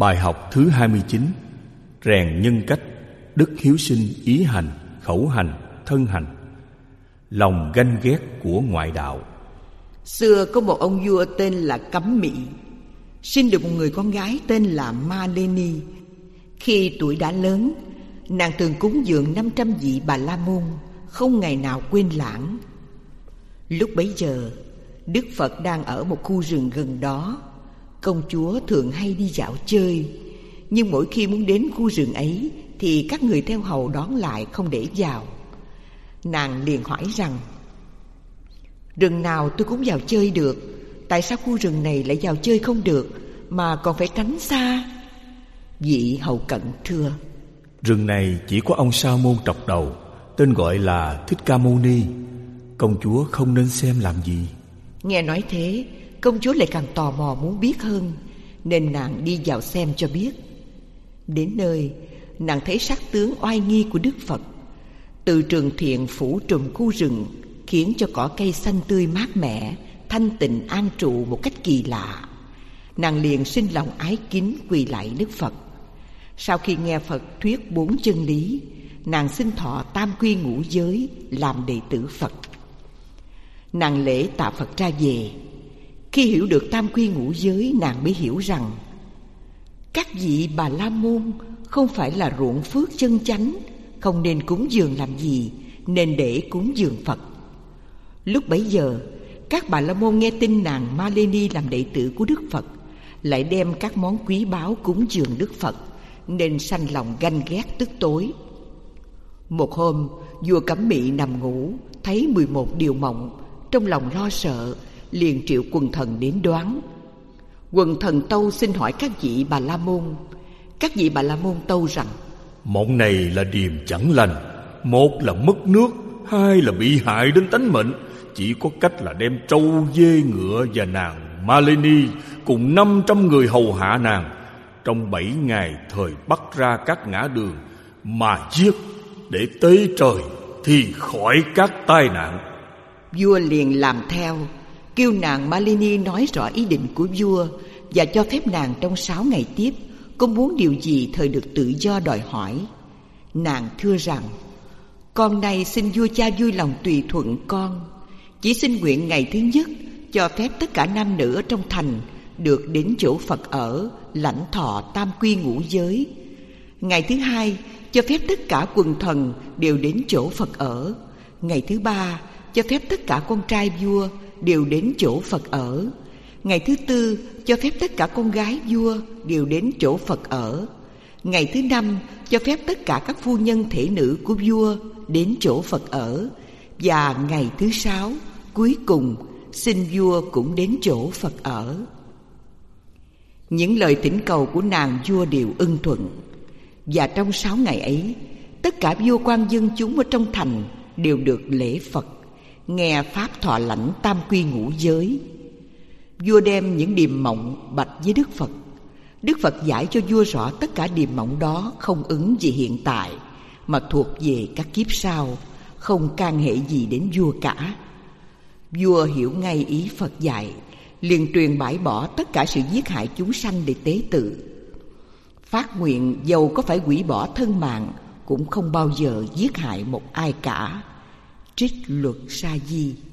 Bài học thứ 29: rèn nhân cách, đức hiếu sinh, ý hành, khẩu hành, thân hành. Lòng ganh ghét của ngoại đạo. Xưa có một ông vua tên là Cấm Mị, sinh được một người con gái tên là Ma Lê Ni. Khi tuổi đã lớn, nàng thường cúng dường 500 vị Bà La Môn, không ngày nào quên lãng. Lúc bấy giờ, Đức Phật đang ở một khu rừng gần đó. Công chúa thường hay đi dạo chơi, nhưng mỗi khi muốn đến khu rừng ấy thì các người theo hầu đón lại không để vào. Nàng liền hỏi rằng: rừng nào tôi cũng vào chơi được, tại sao khu rừng này lại vào chơi không được, mà còn phải tránh xa? Vị hầu cận thưa: rừng này chỉ có ông Sa Môn trọc đầu, tên gọi là Thích Ca Mâu Ni. Công chúa không nên xem làm gì. Nghe nói thế, công chúa lại càng tò mò muốn biết hơn, nên nàng đi vào xem cho biết. Đến nơi, nàng thấy sắc tướng oai nghi của Đức Phật. Từ trường thiện phủ trùm khu rừng, khiến cho cỏ cây xanh tươi mát mẻ, thanh tịnh an trụ một cách kỳ lạ. Nàng liền sinh lòng ái kính quỳ lạy Đức Phật. Sau khi nghe Phật thuyết 4 chân lý, nàng xin thọ tam quy ngũ giới, làm đệ tử Phật. Nàng lễ tạ Phật ra về. Khi hiểu được tam quy ngũ giới, nàng mới hiểu rằng các vị Bà La Môn không phải là ruộng phước chân chánh, không nên cúng dường làm gì, nên để cúng dường Phật. Lúc bấy giờ, các Bà La Môn nghe tin nàng Ma Lê Ni làm đệ tử của Đức Phật, lại đem các món quý báu cúng dường Đức Phật, nên sanh lòng ganh ghét tức tối. Một hôm, vua Cấm Mị nằm ngủ, thấy 11 điều mộng, trong lòng lo sợ, liền triệu quần thần đến đoán. Quần thần tâu xin hỏi các vị Bà La Môn. Các vị Bà La Môn tâu rằng: mộng này là điềm chẳng lành. Một là mất nước, hai là bị hại đến tánh mệnh. Chỉ có cách là đem trâu, dê, ngựa và nàng Ma Lê Ni cùng 500 người hầu hạ nàng, trong 7 ngày thời bắt ra các ngã đường mà giết, để tế trời thì khỏi các tai nạn. Vua liền làm theo, kêu nàng Ma Lê Ni nói rõ ý định của vua và cho phép nàng trong 6 ngày tiếp có muốn điều gì thời được tự do đòi hỏi. Nàng thưa rằng: con này xin vua cha vui lòng tùy thuận con. Chỉ xin nguyện ngày thứ nhất cho phép tất cả nam nữ ở trong thành được đến chỗ Phật ở, lãnh thọ tam quy ngũ giới. Ngày thứ hai cho phép tất cả quần thần đều đến chỗ Phật ở. Ngày thứ ba cho phép tất cả con trai vua đều đến chỗ Phật ở. Ngày thứ tư cho phép tất cả con gái vua đều đến chỗ Phật ở. Ngày thứ năm cho phép tất cả các phu nhân thể nữ của vua đến chỗ Phật ở. Và ngày thứ 6 cuối cùng xin vua cũng đến chỗ Phật ở. Những lời thỉnh cầu của nàng vua đều ưng thuận. Và trong 6 ngày ấy, tất cả vua quan dân chúng ở trong thành đều được lễ Phật, nghe pháp thọ lãnh tam quy ngũ giới. Vua đem những điềm mộng bạch với Đức Phật. Đức Phật giải cho vua rõ tất cả điềm mộng đó không ứng về hiện tại, mà thuộc về các kiếp sau, không can hệ gì đến vua cả. Vua hiểu ngay ý Phật dạy, liền truyền bãi bỏ tất cả sự giết hại chúng sanh để tế tự. Phát nguyện dầu có phải hủy bỏ thân mạng, cũng không bao giờ giết hại một ai cả. Trích Luật Sa Di.